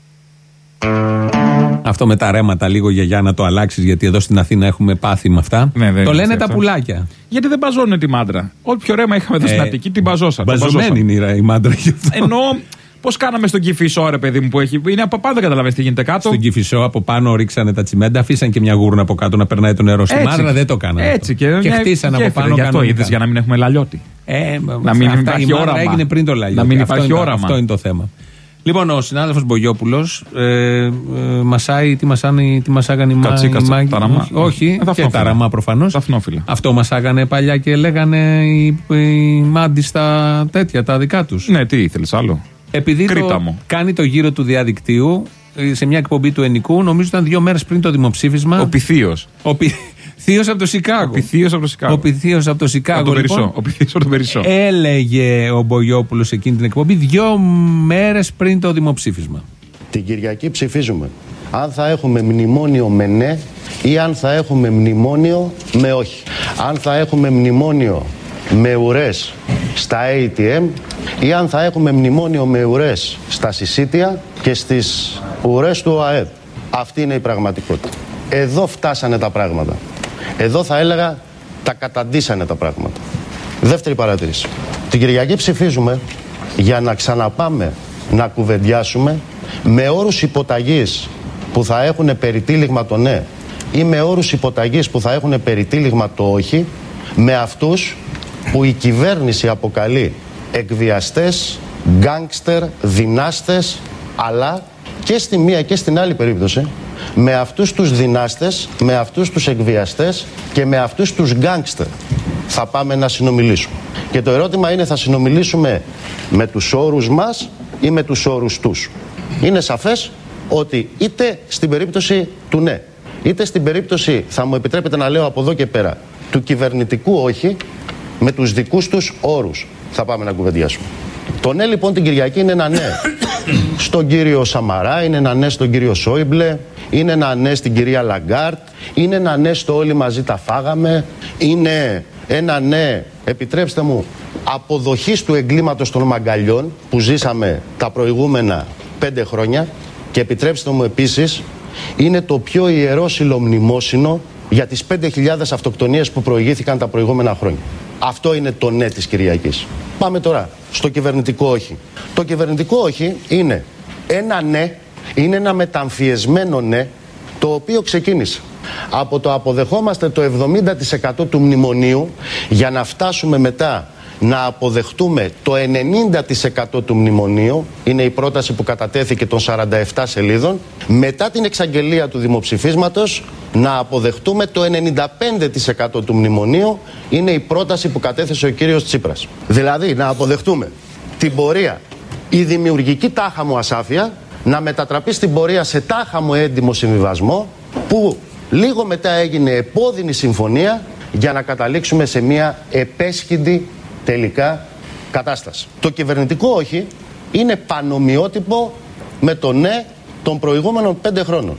Αυτό με τα ρέματα λίγο γιαγιά να το αλλάξεις, γιατί εδώ στην Αθήνα έχουμε πάθει με αυτά. Ναι, το λένε τα πουλάκια. Γιατί δεν μπαζώνουν τη μάντρα. Όποιο ρέμα είχαμε εδώ ε, στην Αττική την μπαζώσαμε. Μπαζωμένη είναι η μάντρα. Ενώ πώς κάναμε στον Κηφισό, ρε παιδί μου, που έχει. Είναι από πάνω, δεν καταλαβαίνεις τι γίνεται κάτω. Στον Κηφισό από πάνω ρίξανε τα τσιμέντα, αφήσαν και μια γούρνα από κάτω να περνάει το νερό στη μάντρα, δεν το κάνανε. Έτσι και, και χτίσαν από πάνω. Γι' αυτό είδες, για να μην έχουμε λαλιώτη. Ε, να μην υπάρχει όραμα. Έγινε πριν το λαλιώτη. Να μην υπάρχει αυτό όραμα. Είναι, αυτό είναι το θέμα. Λοιπόν, ο συνάδελφος Μπογιόπουλος ε, ε, μασάει, τι μασάνε, τι μασάγανε οι μάγοι. Όχι, ε, και τα ραμά προφανώς. Αυτό μασάγανε παλιά και λέγανε οι, οι μάντι στα τέτοια, τα δικά τους. Ναι, τι ήθελες άλλο? Επειδή το κάνει το γύρο του διαδικτύου, σε μια εκπομπή του Ενικού, νομίζω ήταν δύο μέρες πριν το δημοψήφισμα. Ο Πυθίος. Ο πι... Θείος από το Σικάγο. Ο Πυθίος από το Σικάγο. Ο Πυθίος από το Σικάγο. Λοιπόν, ο Πυθίος από το Περισσό. Έλεγε ο Μπογιόπουλος εκείνη την εκπομπή δύο μέρες πριν το δημοψήφισμα. Την Κυριακή ψηφίζουμε αν θα έχουμε μνημόνιο με ναι ή αν θα έχουμε μνημόνιο με όχι. Αν θα έχουμε μνημόνιο με ουρές στα έι τι εμ ή αν θα έχουμε μνημόνιο με ουρές στα συσίτια και στις ουρές του ΟΑΕΔ. Αυτή είναι η πραγματικότητα. Εδώ φτάσανε τα πράγματα. Εδώ θα έλεγα τα καταντήσανε τα πράγματα. Δεύτερη παρατήρηση. Την Κυριακή ψηφίζουμε για να ξαναπάμε να κουβεντιάσουμε με όρους υποταγής που θα έχουν περιτύλιγμα το ναι ή με όρους υποταγής που θα έχουν περιτύλιγμα το όχι, με αυτούς που η κυβέρνηση αποκαλεί εκβιαστές, γκάνγκστερ, δυνάστες, αλλά και στη μία και στην άλλη περίπτωση με αυτούς τους δυνάστες, με αυτούς τους εκβιαστές και με αυτούς τους γκάνγκστερ θα πάμε να συνομιλήσουμε. Και το ερώτημα είναι, θα συνομιλήσουμε με τους όρους μας ή με τους όρους τους? Είναι σαφές ότι είτε στην περίπτωση του ναι, είτε στην περίπτωση, θα μου επιτρέπετε να λέω από εδώ και πέρα, του κυβερνητικού όχι, με τους δικούς τους όρους θα πάμε να κουβεντιάσουμε. Το ναι λοιπόν την Κυριακή είναι ένα ναι στον κύριο Σαμαρά, είναι ένα ναι στον κύριο Σόιμπλε, είναι ένα ναι στην κυρία Λαγκάρτ, είναι ένα ναι στο όλοι μαζί τα φάγαμε, είναι ένα ναι, επιτρέψτε μου, αποδοχής του εγκλήματος των μαγκαλιών που ζήσαμε τα προηγούμενα πέντε χρόνια, και επιτρέψτε μου επίσης, είναι το πιο ιερό συλλομνημόσυνο για τις πέντε χιλιάδες αυτοκτονίες που προηγήθηκαν τα προηγούμενα χρόνια. Αυτό είναι το ναι της Κυριακής. Πάμε τώρα στο κυβερνητικό όχι. Το κυβερνητικό όχι είναι ένα ναι, είναι ένα μεταμφιεσμένο ναι, το οποίο ξεκίνησε από το αποδεχόμαστε το εβδομήντα τοις εκατό του μνημονίου για να φτάσουμε μετά να αποδεχτούμε το ενενήντα τοις εκατό του μνημονίου, είναι η πρόταση που κατατέθηκε των σαράντα επτά σελίδων, μετά την εξαγγελία του δημοψηφίσματος να αποδεχτούμε το ενενήντα πέντε τοις εκατό του μνημονίου, είναι η πρόταση που κατέθεσε ο κύριος Τσίπρας. Δηλαδή να αποδεχτούμε την πορεία, η δημιουργική τάχα μου ασάφεια, να μετατραπεί στην πορεία σε τάχα μου έντιμο συμβιβασμό, που λίγο μετά έγινε επώδυνη συμφωνία για να καταλήξουμε σε μια επέσχυντη τελικά κατάσταση. Το κυβερνητικό όχι είναι πανομοιότυπο με το ναι των προηγούμενων πέντε χρόνων.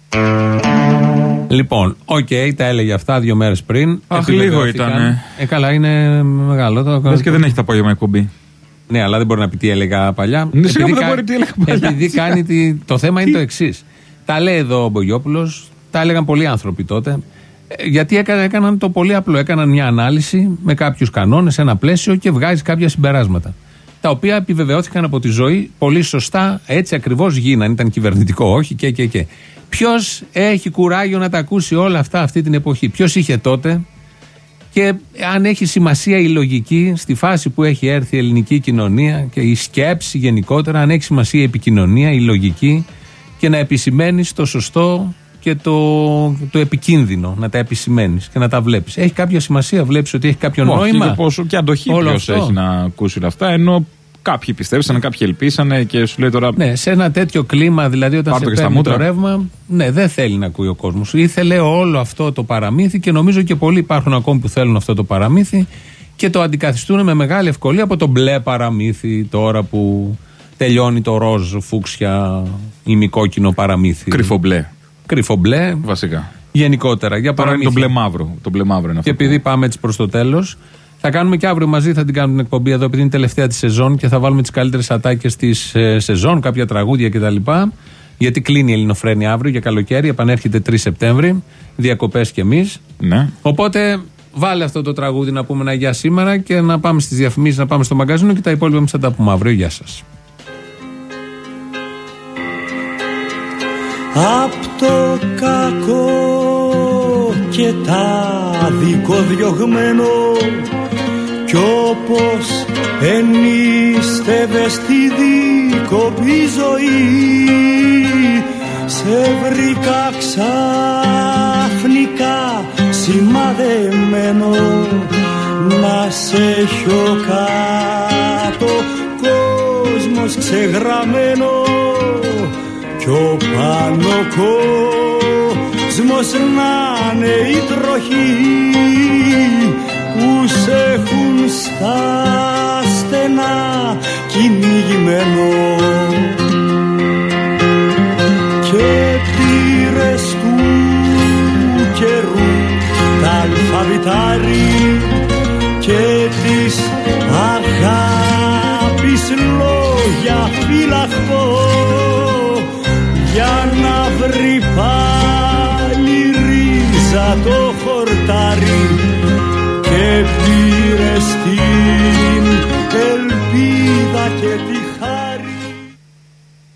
Λοιπόν, οκ, okay, τα έλεγε αυτά δύο μέρες πριν. Αχ, λίγο ήταν. Ε, καλά, είναι μεγάλο. Το... Λες και δεν έχει τα απόγευμα εκπομπή. Ναι, αλλά δεν μπορεί να πει τι έλεγα παλιά. Ναι, επειδή, κα... μπορεί, τι έλεγα παλιά. επειδή κάνει. Τη... Το θέμα είναι το εξής. Τα λέει εδώ ο Μπογιόπουλος, τα έλεγαν πολλοί άνθρωποι τότε. Γιατί έκαναν, έκαναν το πολύ απλό. Έκαναν μια ανάλυση με κάποιους κανόνες, ένα πλαίσιο και βγάζει κάποια συμπεράσματα. Τα οποία επιβεβαιώθηκαν από τη ζωή πολύ σωστά, έτσι ακριβώς γίνανε. Ήταν κυβερνητικό, όχι και και και. Ποιος έχει κουράγιο να τα ακούσει όλα αυτά αυτή την εποχή? Ποιος είχε τότε? Και αν έχει σημασία η λογική στη φάση που έχει έρθει η ελληνική κοινωνία και η σκέψη γενικότερα, αν έχει σημασία η επικοινωνία, η λογική και να επισημαίνεις το σωστό και το, το επικίνδυνο, να τα επισημαίνεις και να τα βλέπεις. Έχει κάποια σημασία, βλέπεις ότι έχει κάποιο Ω, νόημα. Και πόσο και αντοχή ποιος έχει να ακούσει όλα αυτά, ενώ κάποιοι πιστεύσαν, κάποιοι ελπίσανε και σου λέει τώρα. Ναι, σε ένα τέτοιο κλίμα, δηλαδή όταν σε παίρνει το ρεύμα, ναι, δεν θέλει να ακούει ο κόσμος. Ήθελε όλο αυτό το παραμύθι και νομίζω και πολλοί υπάρχουν ακόμη που θέλουν αυτό το παραμύθι και το αντικαθιστούν με μεγάλη ευκολία από το μπλε παραμύθι τώρα που τελειώνει το ροζ, φούξια, ημικόκκινο παραμύθι. Κρυφομπλε. Κρυφομπλε. Βασικά. Γενικότερα. Για παραμύθι. Το μπλε μαύρο. Το μπλε μαύρο είναι αυτό. Και επειδή πάμε έτσι προς το τέλος, θα κάνουμε και αύριο μαζί, θα την κάνουμε την εκπομπή εδώ, επειδή είναι τελευταία τη σεζόν και θα βάλουμε τις καλύτερες ατάκες της ε, σεζόν, κάποια τραγούδια κτλ. Γιατί κλείνει η Ελληνοφρένεια αύριο για καλοκαίρι, επανέρχεται τρεις Σεπτέμβρη, διακοπές κι εμείς. Ναι. Οπότε βάλε αυτό το τραγούδι να πούμε ένα γεια σήμερα και να πάμε στις διαφημίσεις, να πάμε στο μαγκαζίνο και τα υπόλοιπα εμείς θα τα πούμε αύριο. Γεια σας. Απ' το κακό και τα δικοδιωγμένο κι όπως ενίστευες στη δίκοπη ζωή σε βρήκα ξαφνικά σημαδεμένο να σε έχω κάτω κόσμος ξεγραμμένο κι ο πάνω κόσμος να είναι η τροχή που σε έχουν στα στενά κυνηγημένο και πήρες του καιρού τα αλφαβητάρι και της αγάπης λόγια φυλαχτό για να βρει πάλι ρίζα το χορτάρι και πήρες την ελπίδα και τη